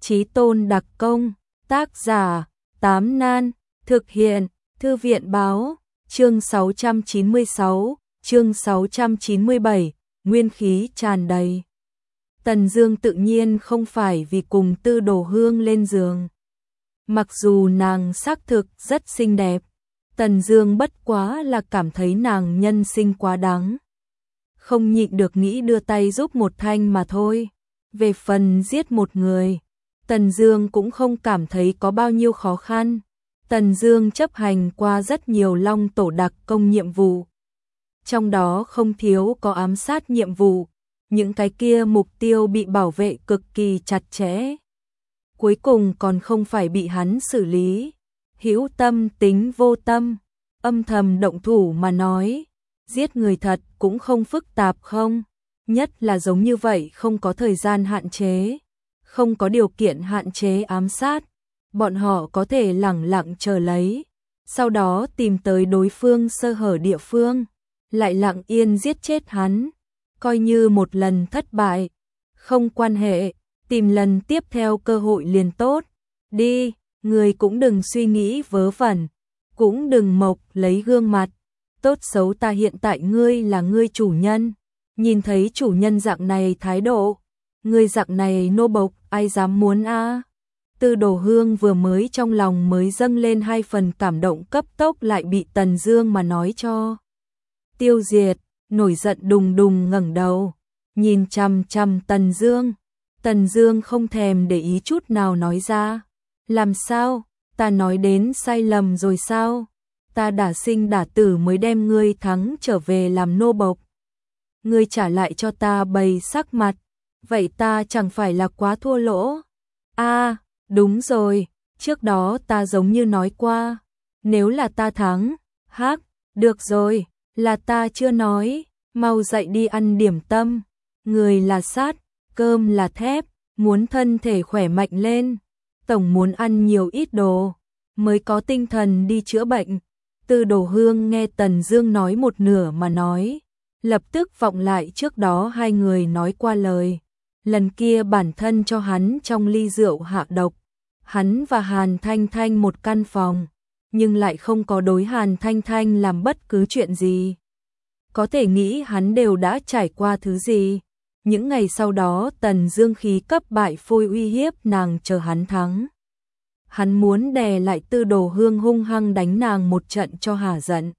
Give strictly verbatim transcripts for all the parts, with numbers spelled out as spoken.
Chí tôn đặc công, tác giả, Tám Nan, thực hiện, Thư viện báo, chương sáu trăm chín mươi sáu, chương sáu trăm chín mươi bảy, nguyên khí tràn đầy. Tần Dương tự nhiên không phải vì cùng Tư Đồ Hương lên giường. Mặc dù nàng xác thực rất xinh đẹp, Tần Dương bất quá là cảm thấy nàng nhân sinh quá đáng. Không nhịn được nghĩ đưa tay giúp một thanh mà thôi. Về phần giết một người, Tần Dương cũng không cảm thấy có bao nhiêu khó khăn. Tần Dương chấp hành qua rất nhiều Long Tổ đặc công nhiệm vụ. Trong đó không thiếu có ám sát nhiệm vụ, những cái kia mục tiêu bị bảo vệ cực kỳ chặt chẽ. Cuối cùng còn không phải bị hắn xử lý. Hữu tâm tính vô tâm, âm thầm động thủ mà nói, giết người thật cũng không phức tạp không? Nhất là giống như vậy không có thời gian hạn chế, không có điều kiện hạn chế ám sát, bọn họ có thể lẳng lặng chờ lấy, sau đó tìm tới đối phương sơ hở địa phương, lại lặng yên giết chết hắn, coi như một lần thất bại, không quan hệ, tìm lần tiếp theo cơ hội liền tốt. Đi, người cũng đừng suy nghĩ vớ vẩn, cũng đừng mộc lấy gương mặt, tốt xấu ta hiện tại ngươi là ngươi chủ nhân, nhìn thấy chủ nhân dạng này thái độ, ngươi dạng này nô bộc, ai dám muốn a? À? Tư Đồ Hương vừa mới trong lòng mới dâng lên hai phần cảm động cấp tốc lại bị Tần Dương mà nói cho tiêu diệt, nổi giận đùng đùng ngẩng đầu, nhìn chằm chằm Tần Dương. Tần Dương không thèm để ý chút nào nói ra, làm sao, ta nói đến sai lầm rồi sao? Ta đả sinh đả tử mới đem ngươi thắng trở về làm nô bộc. Ngươi trả lại cho ta bày sắc mặt, vậy ta chẳng phải là quá thua lỗ? A, à, đúng rồi, trước đó ta giống như nói qua, nếu là ta thắng, hắc, được rồi, là ta chưa nói, mau dậy đi ăn điểm tâm, người là sắt, cơm là thép, muốn thân thể khỏe mạnh lên, tổng muốn ăn nhiều ít đồ, mới có tinh thần đi chữa bệnh. Tư Đồ Hương nghe Tần Dương nói một nửa mà nói, lập tức vọng lại trước đó hai người nói qua lời. Lần kia bản thân cho hắn trong ly rượu hạ độc, hắn và Hàn Thanh Thanh một căn phòng, nhưng lại không có đối Hàn Thanh Thanh làm bất cứ chuyện gì. Có thể nghĩ hắn đều đã trải qua thứ gì. Những ngày sau đó Tần Dương khí cấp bại phôi uy hiếp nàng chờ hắn thắng. Hắn muốn đè lại Tư Đồ Hương hung hăng đánh nàng một trận cho hả giận.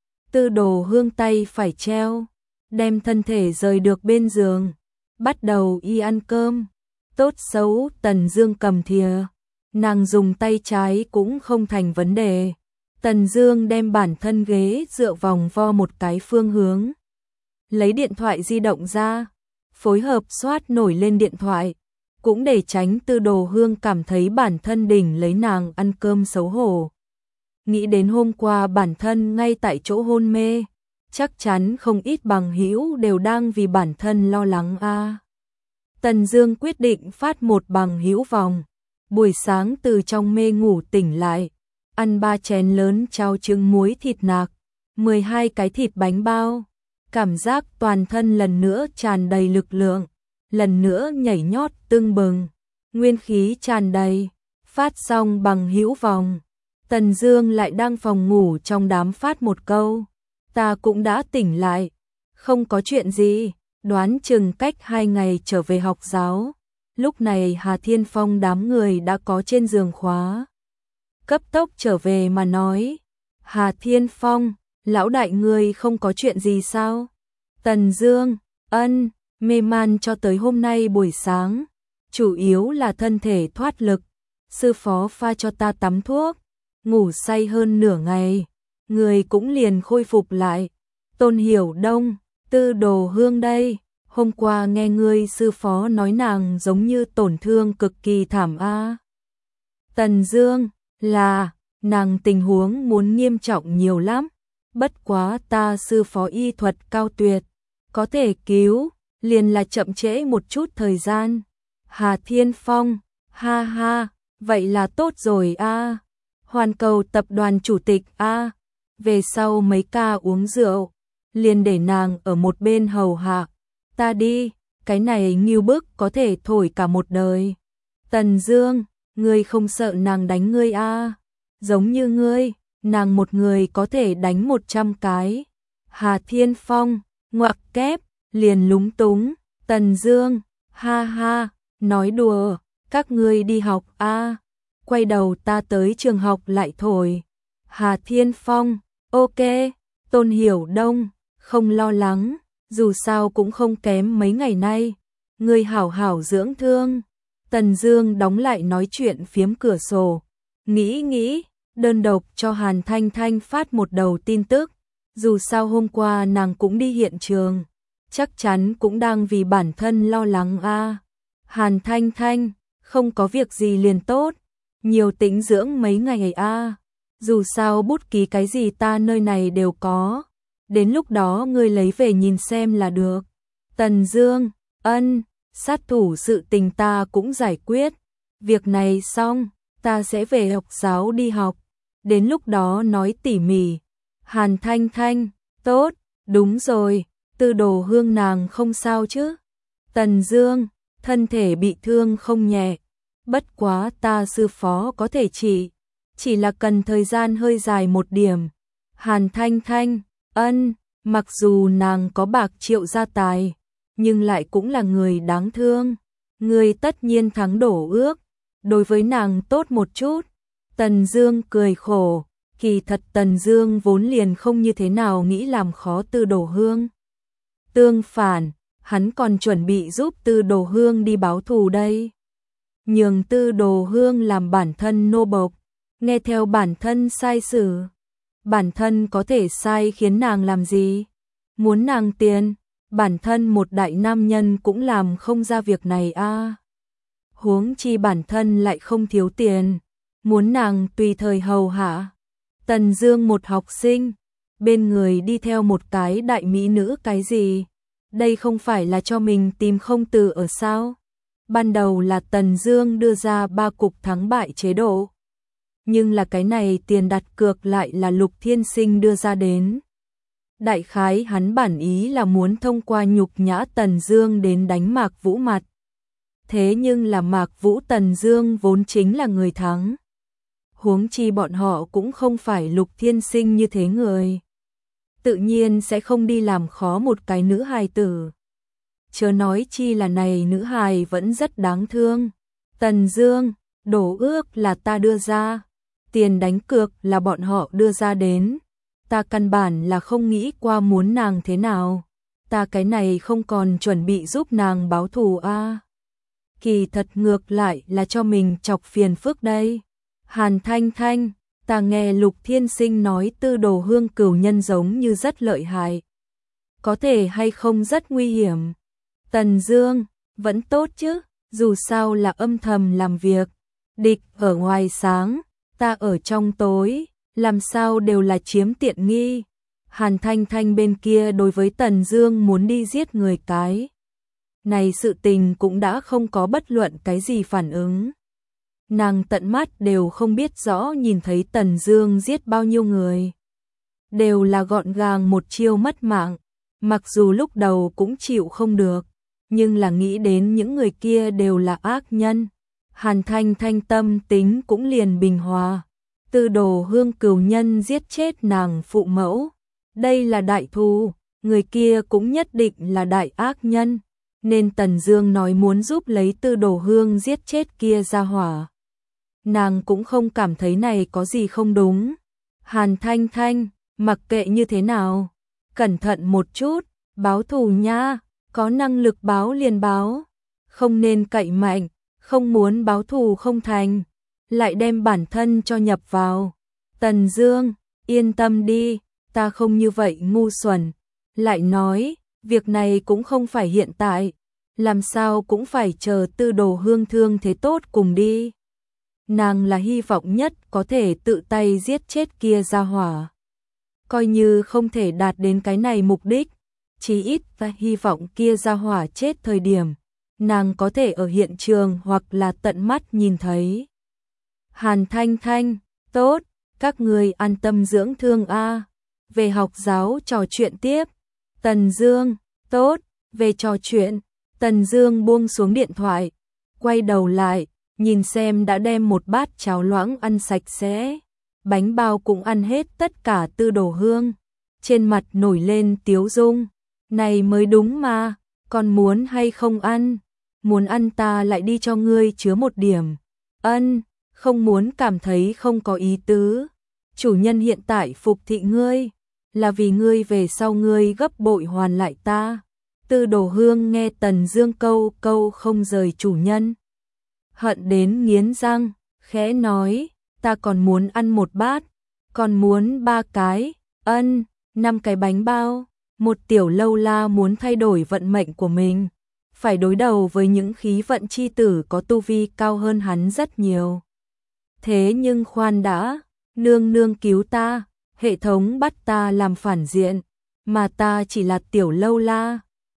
Tư Đồ Hương tay phải treo, đem thân thể rời được bên giường, bắt đầu y ăn cơm. Tốt xấu Tần Dương cầm thìa, nàng dùng tay trái cũng không thành vấn đề. Tần Dương đem bản thân ghế dựa vòng vo một cái phương hướng, lấy điện thoại di động ra, phối hợp soát nổi lên điện thoại, cũng để tránh Tư Đồ Hương cảm thấy bản thân đỉnh lấy nàng ăn cơm xấu hổ. Nghĩ đến hôm qua bản thân ngay tại chỗ hôn mê, chắc chắn không ít bằng hữu đều đang vì bản thân lo lắng a. À. Tần Dương quyết định phát một bằng hữu vòng, buổi sáng từ trong mê ngủ tỉnh lại, ăn ba chén lớn cháo trứng muối thịt nạc, mười hai cái thịt bánh bao, cảm giác toàn thân lần nữa tràn đầy lực lượng, lần nữa nhảy nhót tưng bừng, nguyên khí tràn đầy. Phát xong bằng hữu vòng, Tần Dương lại đang phòng ngủ trong đám phát một câu, ta cũng đã tỉnh lại, không có chuyện gì, đoán chừng cách hai ngày trở về học giáo. Lúc này Hà Thiên Phong đám người đã có trên giường khóa, cấp tốc trở về mà nói, Hà Thiên Phong, lão đại ngươi không có chuyện gì sao? Tần Dương, ân, mê man cho tới hôm nay buổi sáng, chủ yếu là thân thể thoát lực, sư phó pha cho ta tắm thuốc, ngủ say hơn nửa ngày, người cũng liền khôi phục lại. Tôn Hiểu Đông, Tư Đồ Hương đây, hôm qua nghe ngươi sư phó nói nàng giống như tổn thương cực kỳ thảm a. À. Tần Dương, là, nàng tình huống muốn nghiêm trọng nhiều lắm, bất quá ta sư phó y thuật cao tuyệt, có thể cứu, liền là chậm trễ một chút thời gian. Hà Thiên Phong, ha ha, vậy là tốt rồi a. À. Hoàn Cầu tập đoàn chủ tịch a, à. Về sau mấy ca uống rượu, liền để nàng ở một bên hầu hạ, ta đi, cái này nghiêu bức có thể thổi cả một đời. Tần Dương, ngươi không sợ nàng đánh ngươi a? À? Giống như ngươi, nàng một người có thể đánh một trăm cái. Hà Thiên Phong, ngoặc kép, liền lúng túng. Tần Dương, ha ha, nói đùa, các ngươi đi học a? À? Quay đầu ta tới trường học lại thổi. Hà Thiên Phong, ok. Tôn Hiểu Đông, không lo lắng, dù sao cũng không kém mấy ngày nay. Ngươi hảo hảo dưỡng thương. Tần Dương đóng lại nói chuyện phiếm cửa sổ, nghĩ nghĩ, đơn độc cho Hàn Thanh Thanh phát một đầu tin tức. Dù sao hôm qua nàng cũng đi hiện trường, chắc chắn cũng đang vì bản thân lo lắng a. À. Hàn Thanh Thanh, không có việc gì liền tốt, nhiều tĩnh dưỡng mấy ngày a. À. Dù sao bút ký cái gì ta nơi này đều có, đến lúc đó ngươi lấy về nhìn xem là được. Tần Dương, ân, sát thủ sự tình ta cũng giải quyết, việc này xong, ta sẽ về học giáo đi học, đến lúc đó nói tỉ mỉ. Hàn Thanh Thanh, tốt, đúng rồi, Tư Đồ Hương nàng không sao chứ? Tần Dương, thân thể bị thương không nhẹ, bất quá ta sư phó có thể trị, chỉ là cần thời gian hơi dài một điểm. Hàn Thanh Thanh, ân, mặc dù nàng có bạc triệu gia tài, nhưng lại cũng là người đáng thương. Người tất nhiên thắng đổ ước, đối với nàng tốt một chút. Tần Dương cười khổ, kỳ thật Tần Dương vốn liền không như thế nào nghĩ làm khó Tư Đồ Hương. Tương phản, hắn còn chuẩn bị giúp Tư Đồ Hương đi báo thù đây. Nhường Tư Đồ Hương làm bản thân nô bộc, nghe theo bản thân sai xử. Bản thân có thể sai khiến nàng làm gì? Muốn nàng tiền, bản thân một đại nam nhân cũng làm không ra việc này a. À. Huống chi bản thân lại không thiếu tiền, muốn nàng tùy thời hầu hạ. Tần Dương một học sinh, bên người đi theo một cái đại mỹ nữ cái gì? Đây không phải là cho mình tìm không từ ở sao? Ban đầu là Tần Dương đưa ra ba cục thắng bại chế độ, nhưng là cái này tiền đặt cược lại là Lục Thiên Sinh đưa ra đến. Đại khái hắn bản ý là muốn thông qua nhục nhã Tần Dương đến đánh Mạc Vũ mặt. Thế nhưng là Mạc Vũ Tần Dương vốn chính là người thắng. Huống chi bọn họ cũng không phải Lục Thiên Sinh như thế người, tự nhiên sẽ không đi làm khó một cái nữ hài tử. Chớ nói chi là này nữ hài vẫn rất đáng thương. Tần Dương, đổ ước là ta đưa ra, tiền đánh cược là bọn họ đưa ra đến. Ta căn bản là không nghĩ qua muốn nàng thế nào. Ta cái này không còn chuẩn bị giúp nàng báo thù a. À. Kỳ thật ngược lại là cho mình chọc phiền phức đây. Hàn Thanh Thanh, ta nghe Lục Thiên Sinh nói Tư Đồ Hương cửu nhân giống như rất lợi hại. Có thể hay không rất nguy hiểm. Tần Dương, vẫn tốt chứ, dù sao là âm thầm làm việc. Địch ở ngoài sáng, ta ở trong tối, làm sao đều là chiếm tiện nghi. Hàn Thanh Thanh bên kia đối với Tần Dương muốn đi giết người cái này sự tình cũng đã không có bất luận cái gì phản ứng. Nàng tận mắt đều không biết rõ nhìn thấy Tần Dương giết bao nhiêu người. Đều là gọn gàng một chiêu mất mạng, mặc dù lúc đầu cũng chịu không được, nhưng là nghĩ đến những người kia đều là ác nhân. Hàn Thanh Thanh tâm tính cũng liền bình hòa. Tư Đồ Hương cửu nhân giết chết nàng phụ mẫu, đây là đại thù, người kia cũng nhất định là đại ác nhân, nên Tần Dương nói muốn giúp lấy Tư Đồ Hương giết chết kia ra hỏa. Nàng cũng không cảm thấy này có gì không đúng. Hàn Thanh Thanh, mặc kệ như thế nào, cẩn thận một chút, báo thù nha, có năng lực báo liền báo, không nên cậy mạnh, không muốn báo thù không thành, lại đem bản thân cho nhập vào. Tần Dương, yên tâm đi, ta không như vậy ngu xuẩn. Lại nói, việc này cũng không phải hiện tại, làm sao cũng phải chờ Tư Đồ Hương thương thế tốt cùng đi. Nàng là hy vọng nhất có thể tự tay giết chết kia ra hỏa. Coi như không thể đạt đến cái này mục đích, chí ít ta hy vọng kia ra hỏa chết thời điểm, nàng có thể ở hiện trường hoặc là tận mắt nhìn thấy. Hàn Thanh Thanh, tốt, các người an tâm dưỡng thương a. Về học giáo trò chuyện tiếp. Tần Dương, tốt, về trò chuyện. Tần Dương buông xuống điện thoại, quay đầu lại, nhìn xem đã đem một bát cháo loãng ăn sạch sẽ, bánh bao cũng ăn hết tất cả. Tư Đồ Hương trên mặt nổi lên tiếu dung, này mới đúng mà, còn muốn hay không ăn? Muốn ăn ta lại đi cho ngươi chứa một điểm. Ân, không muốn cảm thấy không có ý tứ. Chủ nhân hiện tại phục thị ngươi, là vì ngươi về sau ngươi gấp bội hoàn lại ta. Tư Đồ Hương nghe Tần Dương câu câu không rời chủ nhân, hận đến nghiến răng, khẽ nói, ta còn muốn ăn một bát, còn muốn ba cái, ân, năm cái bánh bao. Một tiểu lâu la muốn thay đổi vận mệnh của mình, phải đối đầu với những khí vận chi tử có tu vi cao hơn hắn rất nhiều. Thế nhưng khoan đã, nương nương cứu ta, hệ thống bắt ta làm phản diện, mà ta chỉ là tiểu lâu la,